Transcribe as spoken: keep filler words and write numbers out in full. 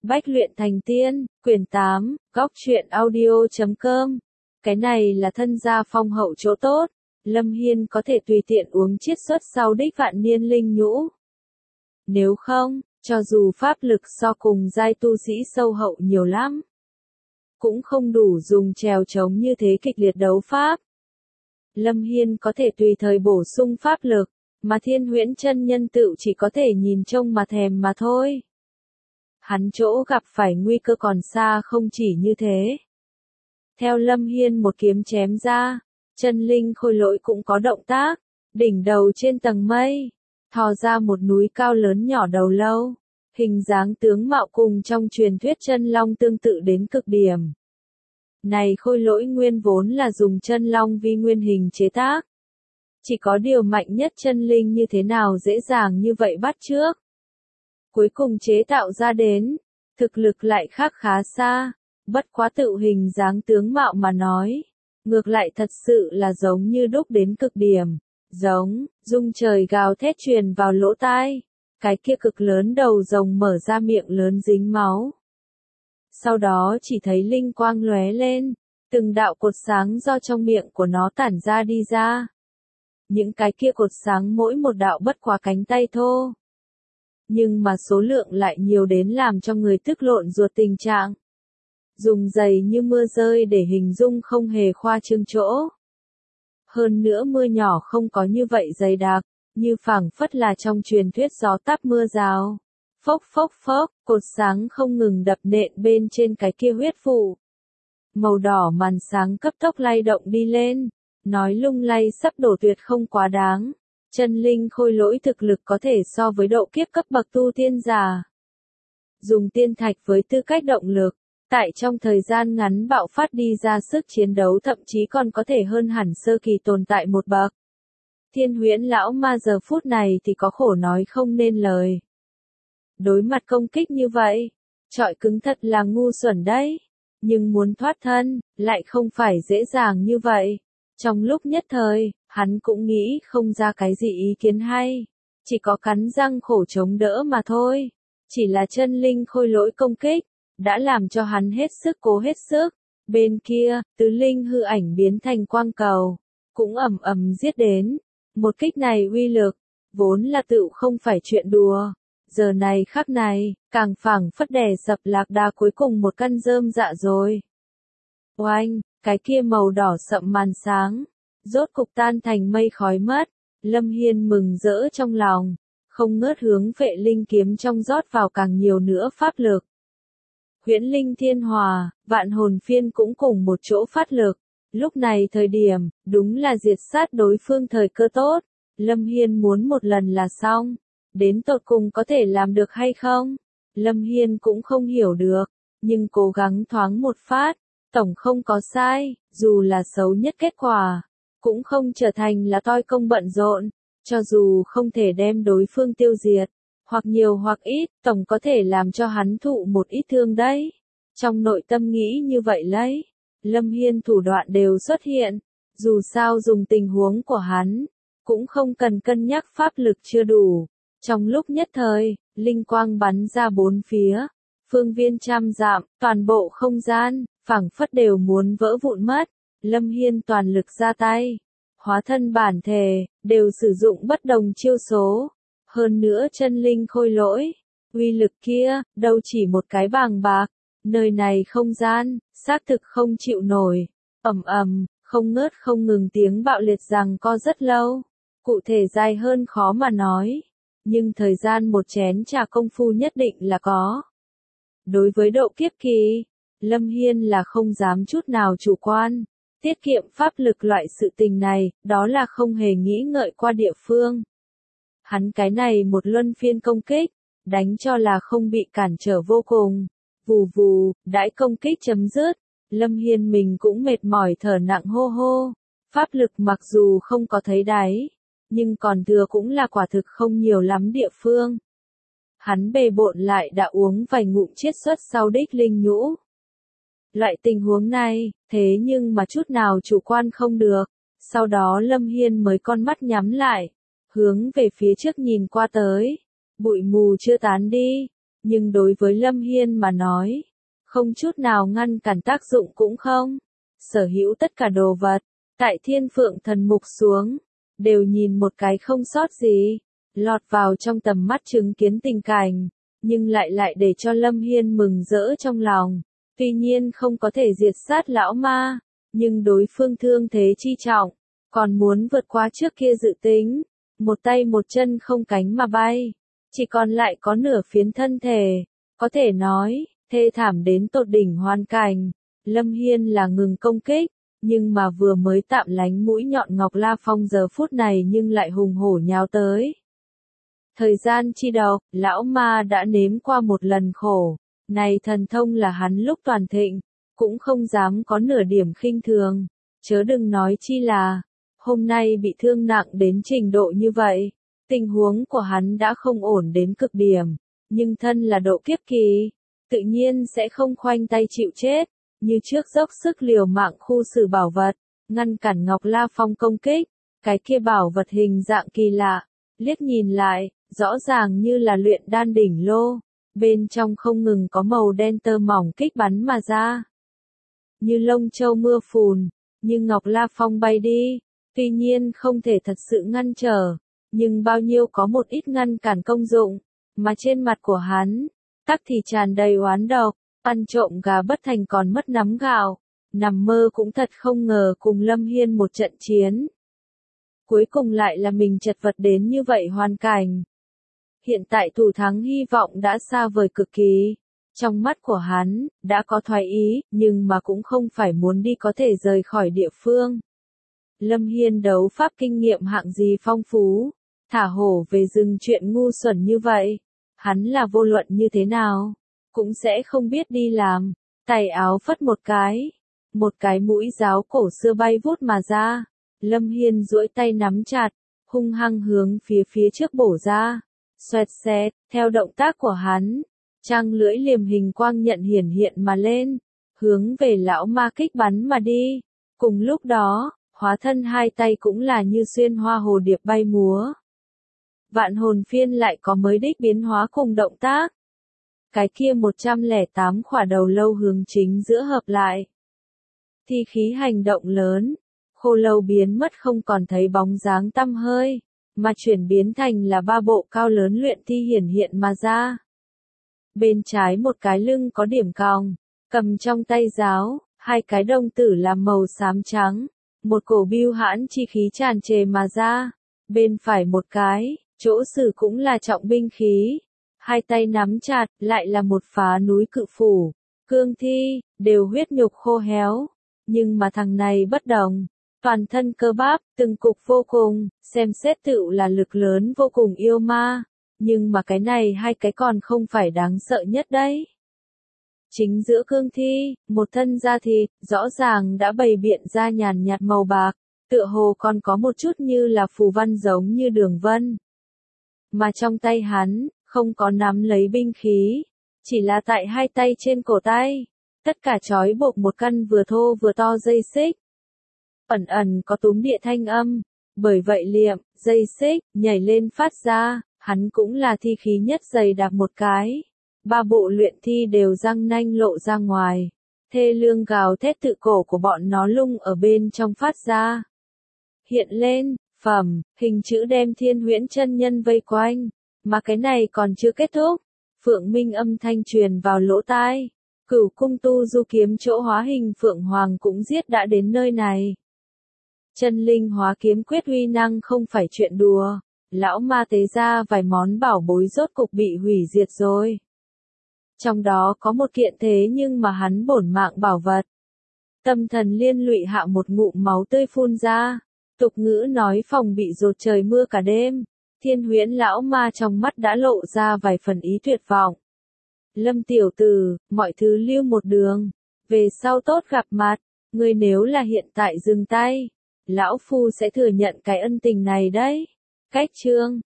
Bách luyện thành tiên, quyển tám, góc truyện audio chấm com. Cái này là thân gia phong hậu chỗ tốt, Lâm Hiên có thể tùy tiện uống chiết xuất sau đích vạn niên linh nhũ. Nếu không, cho dù pháp lực so cùng giai tu sĩ sâu hậu nhiều lắm, cũng không đủ dùng trèo trống như thế kịch liệt đấu pháp. Lâm Hiên có thể tùy thời bổ sung pháp lực, mà Thiên Huyễn chân nhân tự chỉ có thể nhìn trông mà thèm mà thôi. Hắn chỗ gặp phải nguy cơ còn xa không chỉ như thế. Theo Lâm Hiên một kiếm chém ra, chân linh khôi lỗi cũng có động tác, đỉnh đầu trên tầng mây, thò ra một núi cao lớn nhỏ đầu lâu, hình dáng tướng mạo cùng trong truyền thuyết chân long tương tự đến cực điểm. Này khôi lỗi nguyên vốn là dùng chân long vi nguyên hình chế tác. Chỉ có điều mạnh nhất chân linh như thế nào dễ dàng như vậy bắt chước. Cuối cùng chế tạo ra đến, thực lực lại khác khá xa, bất quá tự hình dáng tướng mạo mà nói. Ngược lại thật sự là giống như đúc đến cực điểm, giống, rung trời gào thét truyền vào lỗ tai, cái kia cực lớn đầu rồng mở ra miệng lớn dính máu. Sau đó chỉ thấy linh quang lóe lên, từng đạo cột sáng do trong miệng của nó tản ra đi ra. Những cái kia cột sáng mỗi một đạo bất quá cánh tay thô. Nhưng mà số lượng lại nhiều đến làm cho người tức lộn ruột tình trạng. Dùng dày như mưa rơi để hình dung không hề khoa trương chỗ. Hơn nữa mưa nhỏ không có như vậy dày đặc, như phảng phất là trong truyền thuyết gió táp mưa rào. Phốc phốc phốc, cột sáng không ngừng đập nện bên trên cái kia huyết vụ. Màu đỏ màn sáng cấp tốc lay động đi lên, nói lung lay sắp đổ tuyệt không quá đáng. Chân linh khôi lỗi thực lực có thể so với độ kiếp cấp bậc tu tiên giả. Dùng tiên thạch với tư cách động lực, tại trong thời gian ngắn bạo phát đi ra sức chiến đấu thậm chí còn có thể hơn hẳn sơ kỳ tồn tại một bậc. Thiên Huyễn lão ma giờ phút này thì có khổ nói không nên lời. Đối mặt công kích như vậy, trọi cứng thật là ngu xuẩn đấy, nhưng muốn thoát thân, lại không phải dễ dàng như vậy. Trong lúc nhất thời, hắn cũng nghĩ không ra cái gì ý kiến hay, chỉ có cắn răng khổ chống đỡ mà thôi. Chỉ là chân linh khôi lỗi công kích, đã làm cho hắn hết sức cố hết sức. Bên kia, tứ linh hư ảnh biến thành quang cầu, cũng ầm ầm giết đến. Một kích này uy lực, vốn là tựu không phải chuyện đùa. Giờ này khắc này, càng phảng phất đè sập lạc đà cuối cùng một căn rơm dạ rồi. Oanh, cái kia màu đỏ sậm màn sáng, rốt cục tan thành mây khói mất. Lâm Hiên mừng rỡ trong lòng, không ngớt hướng Phệ Linh kiếm trong rót vào càng nhiều nữa pháp lực. Huyễn Linh Thiên Hòa, Vạn Hồn Phiên cũng cùng một chỗ phát lực. Lúc này thời điểm, đúng là diệt sát đối phương thời cơ tốt. Lâm Hiên muốn một lần là xong. Đến tột cùng có thể làm được hay không? Lâm Hiên cũng không hiểu được, nhưng cố gắng thoáng một phát, tổng không có sai, dù là xấu nhất kết quả, cũng không trở thành là toi công bận rộn, cho dù không thể đem đối phương tiêu diệt, hoặc nhiều hoặc ít, tổng có thể làm cho hắn thụ một ít thương đấy. Trong nội tâm nghĩ như vậy lấy, Lâm Hiên thủ đoạn đều xuất hiện, dù sao dùng tình huống của hắn, cũng không cần cân nhắc pháp lực chưa đủ. Trong lúc nhất thời, linh quang bắn ra bốn phía, phương viên trăm dặm, toàn bộ không gian, phảng phất đều muốn vỡ vụn mất. Lâm Hiên toàn lực ra tay, hóa thân bản thể, đều sử dụng bất đồng chiêu số. Hơn nữa chân linh khôi lỗi, uy lực kia, đâu chỉ một cái bàng bạc, nơi này không gian, xác thực không chịu nổi. Ầm ầm, không ngớt không ngừng tiếng bạo liệt rằng co rất lâu, cụ thể dài hơn khó mà nói. Nhưng thời gian một chén trà công phu nhất định là có. Đối với độ kiếp kỳ, Lâm Hiên là không dám chút nào chủ quan. Tiết kiệm pháp lực loại sự tình này, đó là không hề nghĩ ngợi qua địa phương. Hắn cái này một luân phiên công kích, đánh cho là không bị cản trở vô cùng. Vù vù, đãi công kích chấm dứt, Lâm Hiên mình cũng mệt mỏi thở nặng hô hô. Pháp lực mặc dù không có thấy đáy, nhưng còn thừa cũng là quả thực không nhiều lắm địa phương. Hắn bề bộn lại đã uống vài ngụm chiết xuất sau đích linh nhũ. Loại tình huống này, thế nhưng mà chút nào chủ quan không được. Sau đó Lâm Hiên mới con mắt nhắm lại, hướng về phía trước nhìn qua tới. Bụi mù chưa tán đi, nhưng đối với Lâm Hiên mà nói, không chút nào ngăn cản tác dụng cũng không. Sở hữu tất cả đồ vật, tại Thiên Phượng Thần Mục xuống, đều nhìn một cái không sót gì, lọt vào trong tầm mắt chứng kiến tình cảnh, nhưng lại lại để cho Lâm Hiên mừng rỡ trong lòng. Tuy nhiên không có thể diệt sát lão ma, nhưng đối phương thương thế chi trọng, còn muốn vượt qua trước kia dự tính, một tay một chân không cánh mà bay, chỉ còn lại có nửa phiến thân thể, có thể nói, thê thảm đến tột đỉnh hoàn cảnh. Lâm Hiên là ngừng công kích, nhưng mà vừa mới tạm lánh mũi nhọn Ngọc La Phong giờ phút này nhưng lại hùng hổ nhào tới. Thời gian chi độc, lão ma đã nếm qua một lần khổ, này thần thông là hắn lúc toàn thịnh, cũng không dám có nửa điểm khinh thường, chớ đừng nói chi là, hôm nay bị thương nặng đến trình độ như vậy, tình huống của hắn đã không ổn đến cực điểm, nhưng thân là độ kiếp kỳ, tự nhiên sẽ không khoanh tay chịu chết, như trước dốc sức liều mạng khu xử bảo vật, ngăn cản Ngọc La Phong công kích, cái kia bảo vật hình dạng kỳ lạ, liếc nhìn lại, rõ ràng như là luyện đan đỉnh lô, bên trong không ngừng có màu đen tơ mỏng kích bắn mà ra. Như lông châu mưa phùn, như Ngọc La Phong bay đi, tuy nhiên không thể thật sự ngăn trở, nhưng bao nhiêu có một ít ngăn cản công dụng, mà trên mặt của hắn, tắc thì tràn đầy oán độc, ăn trộm gà bất thành còn mất nắm gạo, nằm mơ cũng thật không ngờ cùng Lâm Hiên một trận chiến. Cuối cùng lại là mình chật vật đến như vậy hoàn cảnh. Hiện tại thủ thắng hy vọng đã xa vời cực kỳ. Trong mắt của hắn, đã có thoái ý, nhưng mà cũng không phải muốn đi có thể rời khỏi địa phương. Lâm Hiên đấu pháp kinh nghiệm hạng gì phong phú, thả hổ về rừng chuyện ngu xuẩn như vậy. Hắn là vô luận như thế nào, cũng sẽ không biết đi làm. Tay áo phất một cái, một cái mũi giáo cổ xưa bay vút mà ra. Lâm Hiên duỗi tay nắm chặt, hung hăng hướng phía phía trước bổ ra. Xoẹt xẹt, theo động tác của hắn, trăng lưỡi liềm hình quang nhận hiển hiện mà lên, hướng về lão ma kích bắn mà đi. Cùng lúc đó, hóa thân hai tay cũng là như xuyên hoa hồ điệp bay múa. Vạn hồn phiên lại có mới đích biến hóa cùng động tác. Cái kia một trăm lẻ tám khỏa đầu lâu hướng chính giữa hợp lại. Thi khí hành động lớn, khô lâu biến mất không còn thấy bóng dáng tăm hơi, mà chuyển biến thành là ba bộ cao lớn luyện thi hiển hiện mà ra. Bên trái một cái lưng có điểm cong, cầm trong tay giáo, hai cái đồng tử làm màu xám trắng, một cổ bưu hãn chi khí tràn trề mà ra. Bên phải một cái, chỗ sử cũng là trọng binh khí, hai tay nắm chặt, lại là một phá núi cự phủ, cương thi, đều huyết nhục khô héo. Nhưng mà thằng này bất đồng, toàn thân cơ bắp, từng cục vô cùng, xem xét tựu là lực lớn vô cùng yêu ma. Nhưng mà cái này hai cái còn không phải đáng sợ nhất đấy. Chính giữa cương thi, một thân da thịt, rõ ràng đã bày biện ra nhàn nhạt màu bạc, tựa hồ còn có một chút như là phù văn giống như đường vân. Mà trong tay hắn, không có nắm lấy binh khí, chỉ là tại hai tay trên cổ tay, tất cả trói buộc một căn vừa thô vừa to dây xích. Ẩn ẩn có túm địa thanh âm, bởi vậy liệm, dây xích, nhảy lên phát ra, hắn cũng là thi khí nhất dày đặc một cái. Ba bộ luyện thi đều răng nanh lộ ra ngoài, thê lương gào thét tự cổ của bọn nó lung ở bên trong phát ra. Hiện lên, phẩm, hình chữ đem Thiên Huyễn chân nhân vây quanh, mà cái này còn chưa kết thúc. Phượng Minh âm thanh truyền vào lỗ tai, Cửu cung tu du kiếm chỗ hóa hình Phượng Hoàng cũng giết đã đến nơi này. Chân linh hóa kiếm quyết uy năng không phải chuyện đùa, lão ma tế ra vài món bảo bối rốt cục bị hủy diệt rồi. Trong đó có một kiện thế nhưng mà hắn bổn mạng bảo vật. Tâm thần liên lụy hạ một ngụm máu tươi phun ra, tục ngữ nói phòng bị dột trời mưa cả đêm, Thiên Huyễn lão ma trong mắt đã lộ ra vài phần ý tuyệt vọng. Lâm tiểu tử, mọi thứ lưu một đường, về sau tốt gặp mặt, ngươi nếu là hiện tại dừng tay, lão phu sẽ thừa nhận cái ân tình này đấy. Cách chương